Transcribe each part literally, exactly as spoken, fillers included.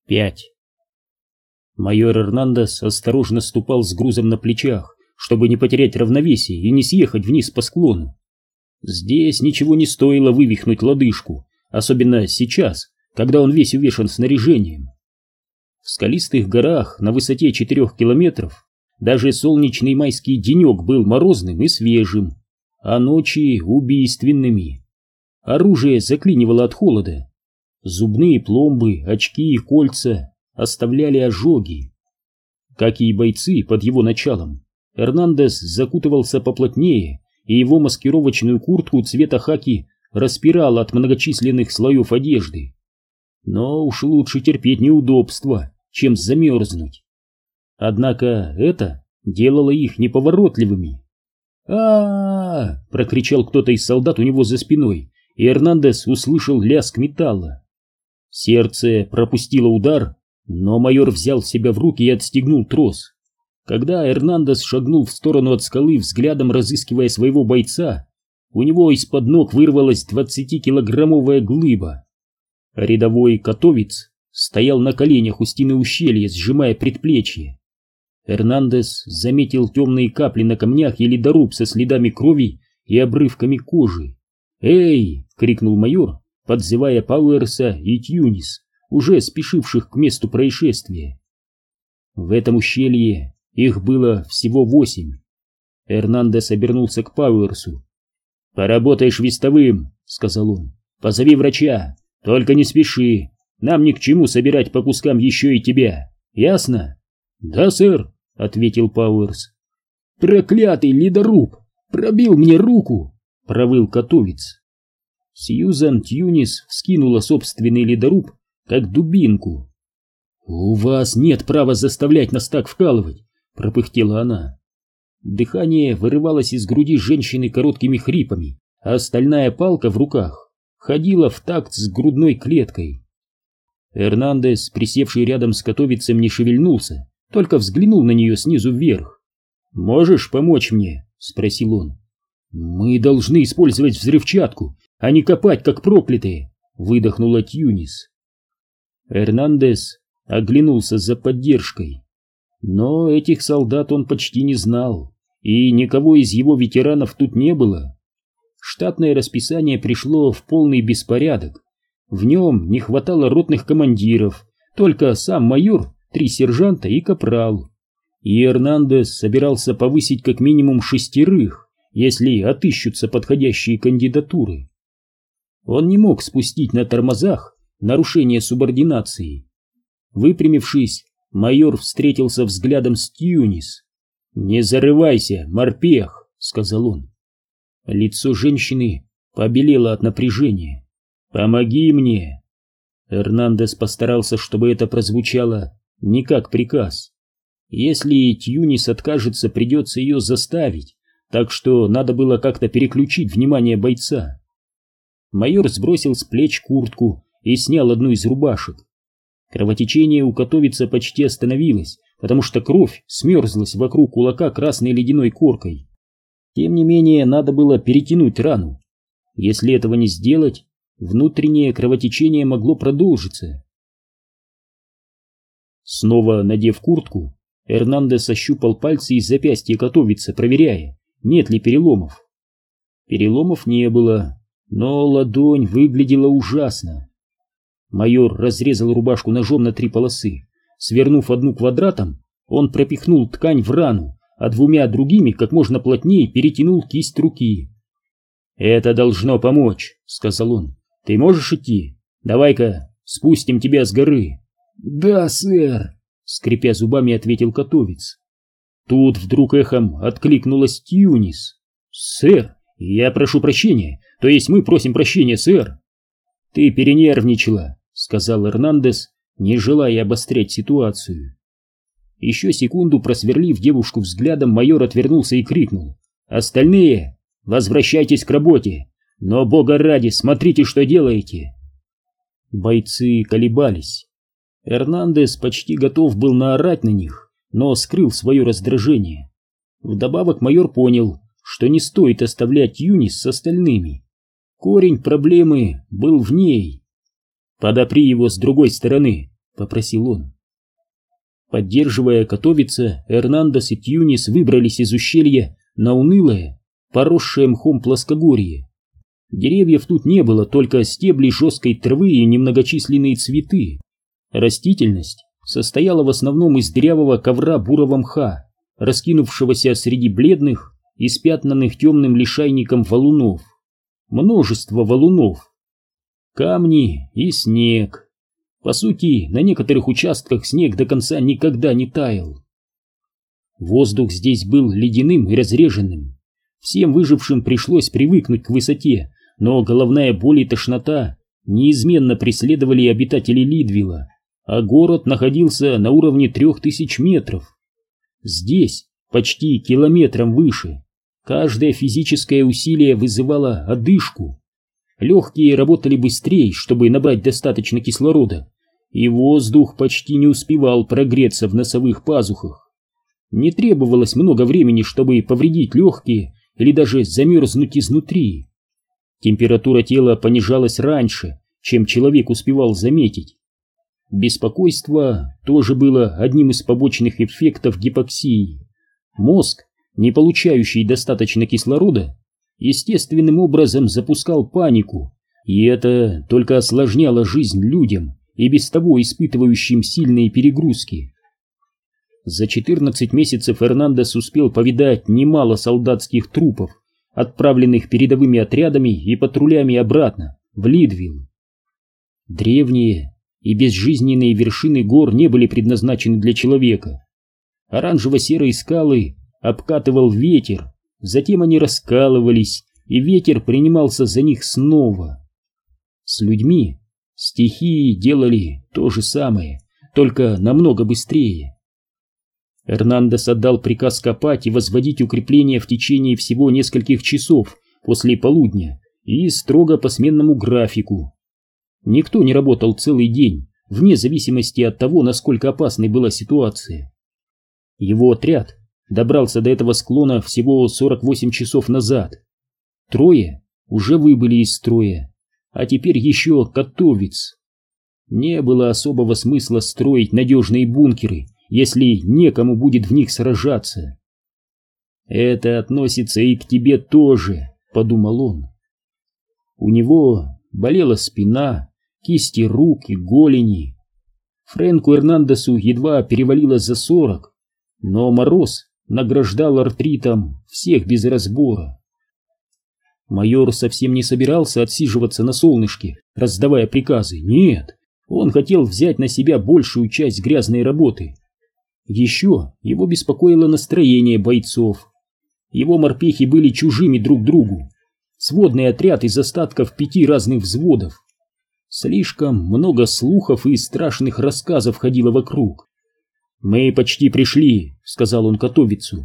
пять. Майор Эрнандес осторожно ступал с грузом на плечах, чтобы не потерять равновесие и не съехать вниз по склону. Здесь ничего не стоило вывихнуть лодыжку, особенно сейчас, когда он весь увешан снаряжением. В скалистых горах на высоте четырех километров даже солнечный майский денек был морозным и свежим, а ночи убийственными. Оружие заклинивало от холода. Зубные пломбы, очки и кольца оставляли ожоги. Как и бойцы под его началом, Эрнандес закутывался поплотнее, и его маскировочную куртку цвета хаки распирало от многочисленных слоев одежды. Но уж лучше терпеть неудобства, чем замерзнуть. Однако это делало их неповоротливыми. а прокричал кто-то из солдат у него за спиной, и Эрнандес услышал лязг металла. Сердце пропустило удар, но майор взял себя в руки и отстегнул трос. Когда Эрнандес шагнул в сторону от скалы, взглядом разыскивая своего бойца, у него из-под ног вырвалась двадцатикилограммовая глыба. Рядовой котовец стоял на коленях у стены ущелья, сжимая предплечье. Эрнандес заметил темные капли на камнях и ледоруб со следами крови и обрывками кожи. «Эй!» — крикнул майор, подзывая Пауэрса и Тьюнис, уже спешивших к месту происшествия. В этом ущелье их было всего восемь. Эрнандес обернулся к Пауэрсу. «Поработаешь вестовым», — сказал он. «Позови врача, только не спеши. Нам ни к чему собирать по кускам еще и тебя. Ясно?» «Да, сэр», — ответил Пауэрс. «Проклятый ледоруб! Пробил мне руку!» — провыл котовец. Сьюзан Тьюнис вскинула собственный ледоруб, как дубинку. «У вас нет права заставлять нас так вкалывать», — пропыхтела она. Дыхание вырывалось из груди женщины короткими хрипами, а стальная палка в руках ходила в такт с грудной клеткой. Эрнандес, присевший рядом с котовицем, не шевельнулся, только взглянул на нее снизу вверх. «Можешь помочь мне?» — спросил он. «Мы должны использовать взрывчатку, а не копать, как проклятые», — выдохнула Тьюнис. Эрнандес оглянулся за поддержкой. Но этих солдат он почти не знал, и никого из его ветеранов тут не было. Штатное расписание пришло в полный беспорядок. В нем не хватало ротных командиров, только сам майор, три сержанта и капрал. И Эрнандес собирался повысить как минимум шестерых, если отыщутся подходящие кандидатуры. Он не мог спустить на тормозах нарушение субординации. Выпрямившись, майор встретился взглядом с Тьюнис. «Не зарывайся, морпех», — сказал он. Лицо женщины побелело от напряжения. «Помоги мне!» Эрнандес постарался, чтобы это прозвучало не как приказ. Если Тьюнис откажется, придется ее заставить, так что надо было как-то переключить внимание бойца. Майор сбросил с плеч куртку и снял одну из рубашек. Кровотечение у котовица почти остановилось, потому что кровь смерзлась вокруг кулака красной ледяной коркой. Тем не менее, надо было перетянуть рану. Если этого не сделать, внутреннее кровотечение могло продолжиться. Снова надев куртку, Эрнандес ощупал пальцы и запястья котовица, проверяя, нет ли переломов. Переломов не было, но ладонь выглядела ужасно. Майор разрезал рубашку ножом на три полосы. Свернув одну квадратом, он пропихнул ткань в рану, а двумя другими как можно плотнее перетянул кисть руки. «Это должно помочь», — сказал он. «Ты можешь идти? Давай-ка спустим тебя с горы». «Да, сэр», — скрипя зубами, ответил котовец. Тут вдруг эхом откликнулась Тьюнис. «Сэр, я прошу прощения, то есть мы просим прощения, сэр». «Ты перенервничала», — сказал Эрнандес, не желая обострять ситуацию. Еще секунду просверлив девушку взглядом, майор отвернулся и крикнул: «Остальные, возвращайтесь к работе, но, бога ради, смотрите, что делаете!» Бойцы колебались. Эрнандес почти готов был наорать на них, но скрыл свое раздражение. Вдобавок майор понял, что не стоит оставлять Юнис с остальными. Корень проблемы был в ней. «Подопри его с другой стороны», — попросил он. Поддерживая Котовица, Эрнандес и Тьюнис выбрались из ущелья на унылое, поросшее мхом плоскогорье. Деревьев тут не было, только стебли жесткой травы и немногочисленные цветы. Растительность состояла в основном из дырявого ковра бурого мха, раскинувшегося среди бледных, испятнанных темным лишайником валунов. Множество валунов. Камни и снег. По сути, на некоторых участках снег до конца никогда не таял. Воздух здесь был ледяным и разреженным. Всем выжившим пришлось привыкнуть к высоте, но головная боль и тошнота неизменно преследовали обитателей Лидвилла, а город находился на уровне трех тысяч метров. Здесь, почти километром выше, каждое физическое усилие вызывало одышку. Легкие работали быстрее, чтобы набрать достаточно кислорода, и воздух почти не успевал прогреться в носовых пазухах. Не требовалось много времени, чтобы повредить легкие или даже замерзнуть изнутри. Температура тела понижалась раньше, чем человек успевал заметить. Беспокойство тоже было одним из побочных эффектов гипоксии. Мозг, не получающий достаточно кислорода, естественным образом запускал панику, и это только осложняло жизнь людям, и без того испытывающим сильные перегрузки. За четырнадцать месяцев Эрнандес успел повидать немало солдатских трупов, отправленных передовыми отрядами и патрулями обратно, в Лидвилл. Древние и безжизненные вершины гор не были предназначены для человека. Оранжево-серые скалы обкатывал ветер, затем они раскалывались, и ветер принимался за них снова. С людьми стихии делали то же самое, только намного быстрее. Эрнандес отдал приказ копать и возводить укрепления в течение всего нескольких часов после полудня и строго по сменному графику. Никто не работал целый день, вне зависимости от того, насколько опасной была ситуация. Его отряд добрался до этого склона всего сорок восемь часов назад. Трое уже выбыли из строя, а теперь еще Котовиц. Не было особого смысла строить надежные бункеры, если некому будет в них сражаться. «Это относится и к тебе тоже», — подумал он. У него болела спина, кисти рук и голени. Фрэнку Эрнандесу едва перевалило за сорок, но мороз награждал артритом всех без разбора. Майор совсем не собирался отсиживаться на солнышке, раздавая приказы. Нет, он хотел взять на себя большую часть грязной работы. Еще его беспокоило настроение бойцов. Его морпехи были чужими друг другу. Сводный отряд из остатков пяти разных взводов. Слишком много слухов и страшных рассказов ходило вокруг. «Мы почти пришли», — сказал он Котовицу.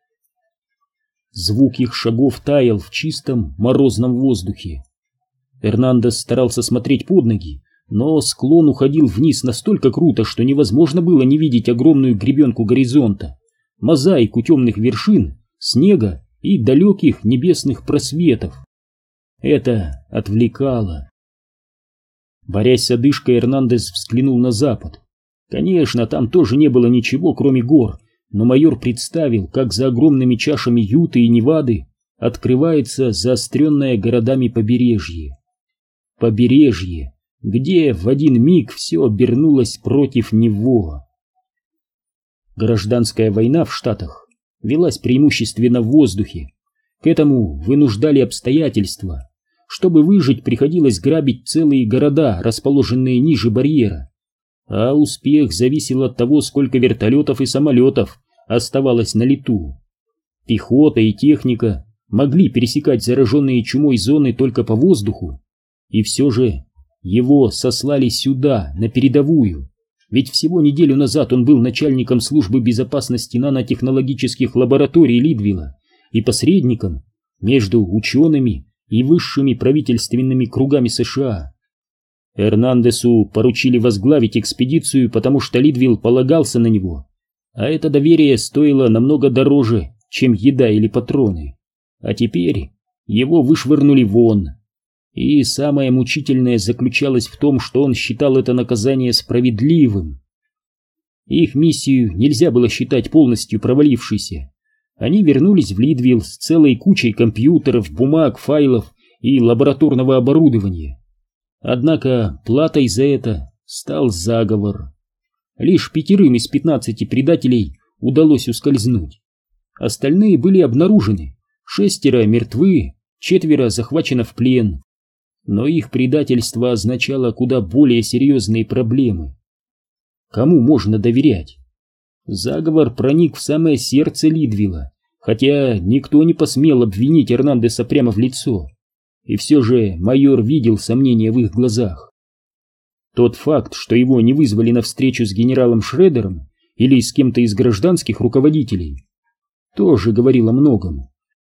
Звук их шагов таял в чистом морозном воздухе. Эрнандес старался смотреть под ноги, но склон уходил вниз настолько круто, что невозможно было не видеть огромную гребенку горизонта, мозаику темных вершин, снега и далеких небесных просветов. Это отвлекало. Борясь с одышкой, Эрнандес взглянул на запад. Конечно, там тоже не было ничего, кроме гор, но майор представил, как за огромными чашами Юты и Невады открывается заостренное городами побережье. Побережье, где в один миг все обернулось против него. Гражданская война в Штатах велась преимущественно в воздухе. К этому вынуждали обстоятельства. Чтобы выжить, приходилось грабить целые города, расположенные ниже барьера. А успех зависел от того, сколько вертолетов и самолетов оставалось на лету. Пехота и техника могли пересекать зараженные чумой зоны только по воздуху, и все же его сослали сюда, на передовую, ведь всего неделю назад он был начальником службы безопасности нанотехнологических лабораторий Лидвилла и посредником между учеными и высшими правительственными кругами США. Эрнандесу поручили возглавить экспедицию, потому что Лидвилл полагался на него, а это доверие стоило намного дороже, чем еда или патроны. А теперь его вышвырнули вон. И самое мучительное заключалось в том, что он считал это наказание справедливым. Их миссию нельзя было считать полностью провалившейся. Они вернулись в Лидвилл с целой кучей компьютеров, бумаг, файлов и лабораторного оборудования. Однако платой за это стал заговор. Лишь пятерым из пятнадцати предателей удалось ускользнуть. Остальные были обнаружены, шестеро мертвы, четверо захвачено в плен. Но их предательство означало куда более серьезные проблемы. Кому можно доверять? Заговор проник в самое сердце Лидвилла, хотя никто не посмел обвинить Эрнандеса прямо в лицо. И все же майор видел сомнения в их глазах. Тот факт, что его не вызвали на встречу с генералом Шредером или с кем-то из гражданских руководителей, тоже говорил о многом.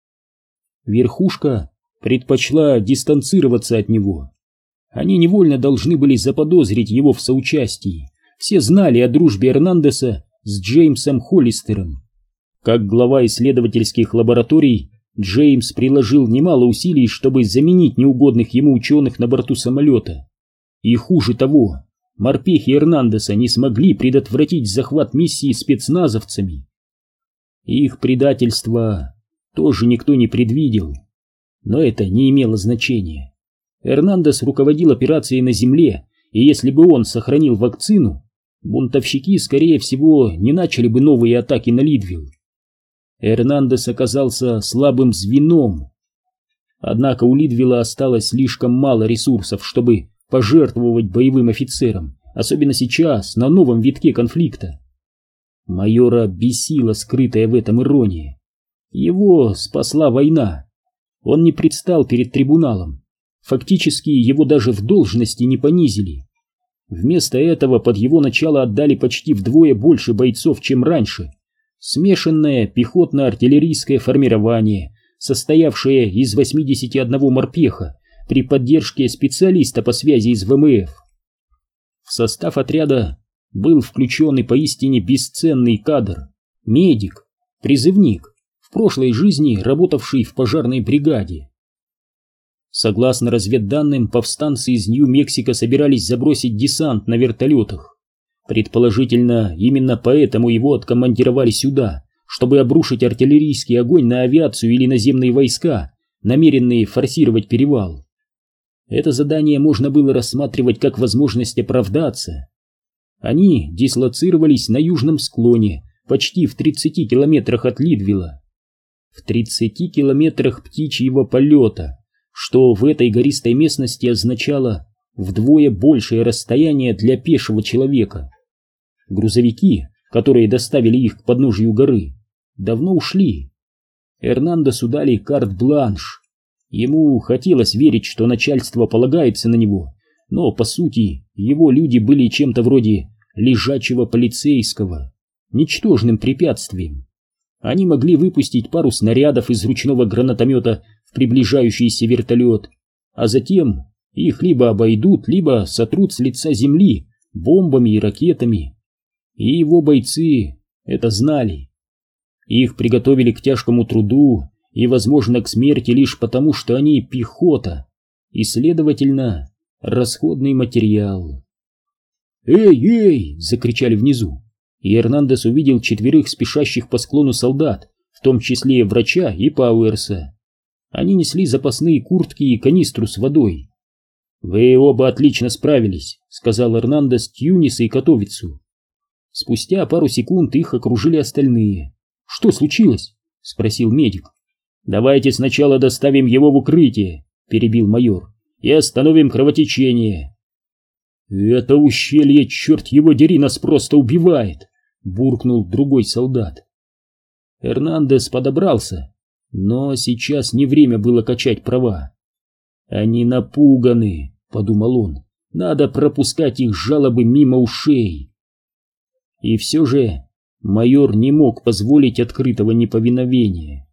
Верхушка предпочла дистанцироваться от него. Они невольно должны были заподозрить его в соучастии. Все знали о дружбе Эрнандеса с Джеймсом Холлистером. Как глава исследовательских лабораторий, Джеймс приложил немало усилий, чтобы заменить неугодных ему ученых на борту самолета. И хуже того, морпехи Эрнандеса не смогли предотвратить захват миссии спецназовцами. Их предательство тоже никто не предвидел, но это не имело значения. Эрнандес руководил операцией на земле, и если бы он сохранил вакцину, бунтовщики, скорее всего, не начали бы новые атаки на Лидвилл. Эрнандес оказался слабым звеном. Однако у Лидвилла осталось слишком мало ресурсов, чтобы пожертвовать боевым офицерам, особенно сейчас, на новом витке конфликта. Майора бесила скрытая в этом ирония. Его спасла война. Он не предстал перед трибуналом. Фактически его даже в должности не понизили. Вместо этого под его начало отдали почти вдвое больше бойцов, чем раньше. Смешанное пехотно-артиллерийское формирование, состоявшее из восьмидесяти одного морпеха при поддержке специалиста по связи из ВМФ. В состав отряда был включен и поистине бесценный кадр, медик, призывник, в прошлой жизни работавший в пожарной бригаде. Согласно разведданным, повстанцы из Нью-Мексико собирались забросить десант на вертолетах. Предположительно, именно поэтому его откомандировали сюда, чтобы обрушить артиллерийский огонь на авиацию или наземные войска, намеренные форсировать перевал. Это задание можно было рассматривать как возможность оправдаться. Они дислоцировались на южном склоне, почти в тридцати километрах от Лидвилла. В тридцати километрах птичьего полета, что в этой гористой местности означало вдвое большее расстояние для пешего человека. Грузовики, которые доставили их к подножию горы, давно ушли. Эрнандесу дали карт-бланш. Ему хотелось верить, что начальство полагается на него, но, по сути, его люди были чем-то вроде лежачего полицейского, ничтожным препятствием. Они могли выпустить пару снарядов из ручного гранатомета в приближающийся вертолет, а затем их либо обойдут, либо сотрут с лица земли бомбами и ракетами. И его бойцы это знали. Их приготовили к тяжкому труду и, возможно, к смерти лишь потому, что они пехота и, следовательно, расходный материал. «Эй, эй!» — закричали внизу, и Эрнандес увидел четверых спешащих по склону солдат, в том числе врача и Пауэрса. Они несли запасные куртки и канистру с водой. «Вы оба отлично справились», — сказал Эрнандес Тьюнису и Котовицу. Спустя пару секунд их окружили остальные. «Что случилось?» — спросил медик. «Давайте сначала доставим его в укрытие», — перебил майор, — «и остановим кровотечение». «Это ущелье, черт его дери, нас просто убивает», — буркнул другой солдат. Эрнандес подобрался, но сейчас не время было качать права. «Они напуганы», — подумал он, — «надо пропускать их жалобы мимо ушей». И все же майор не мог позволить открытого неповиновения.